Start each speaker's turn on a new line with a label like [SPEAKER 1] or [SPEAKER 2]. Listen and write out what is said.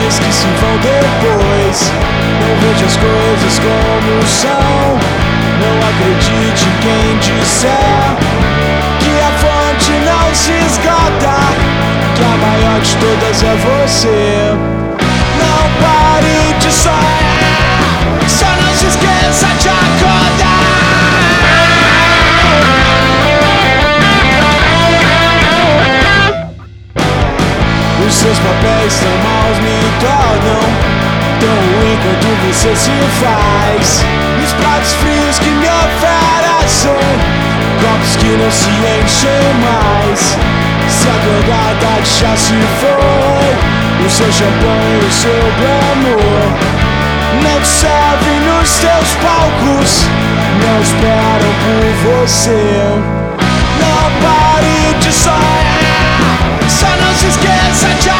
[SPEAKER 1] coisas que se vão depois. Não veja as coisas como são. Não acredite em quem disser que a fonte não se esgota, que a maior de todas é você. Não pare de sonhar, só não se esqueça de acordar. Os seus papéis tão maus me tornam tão ruim quanto você se faz. E os pratos frios que me oferecem copos que não se enchem mais. Se acordar tarde já se foi o seu champanhe, o seu glamour. Não te servem nos teus palcos, não esperam por você. Não pare de sonhar, só não se esqueça de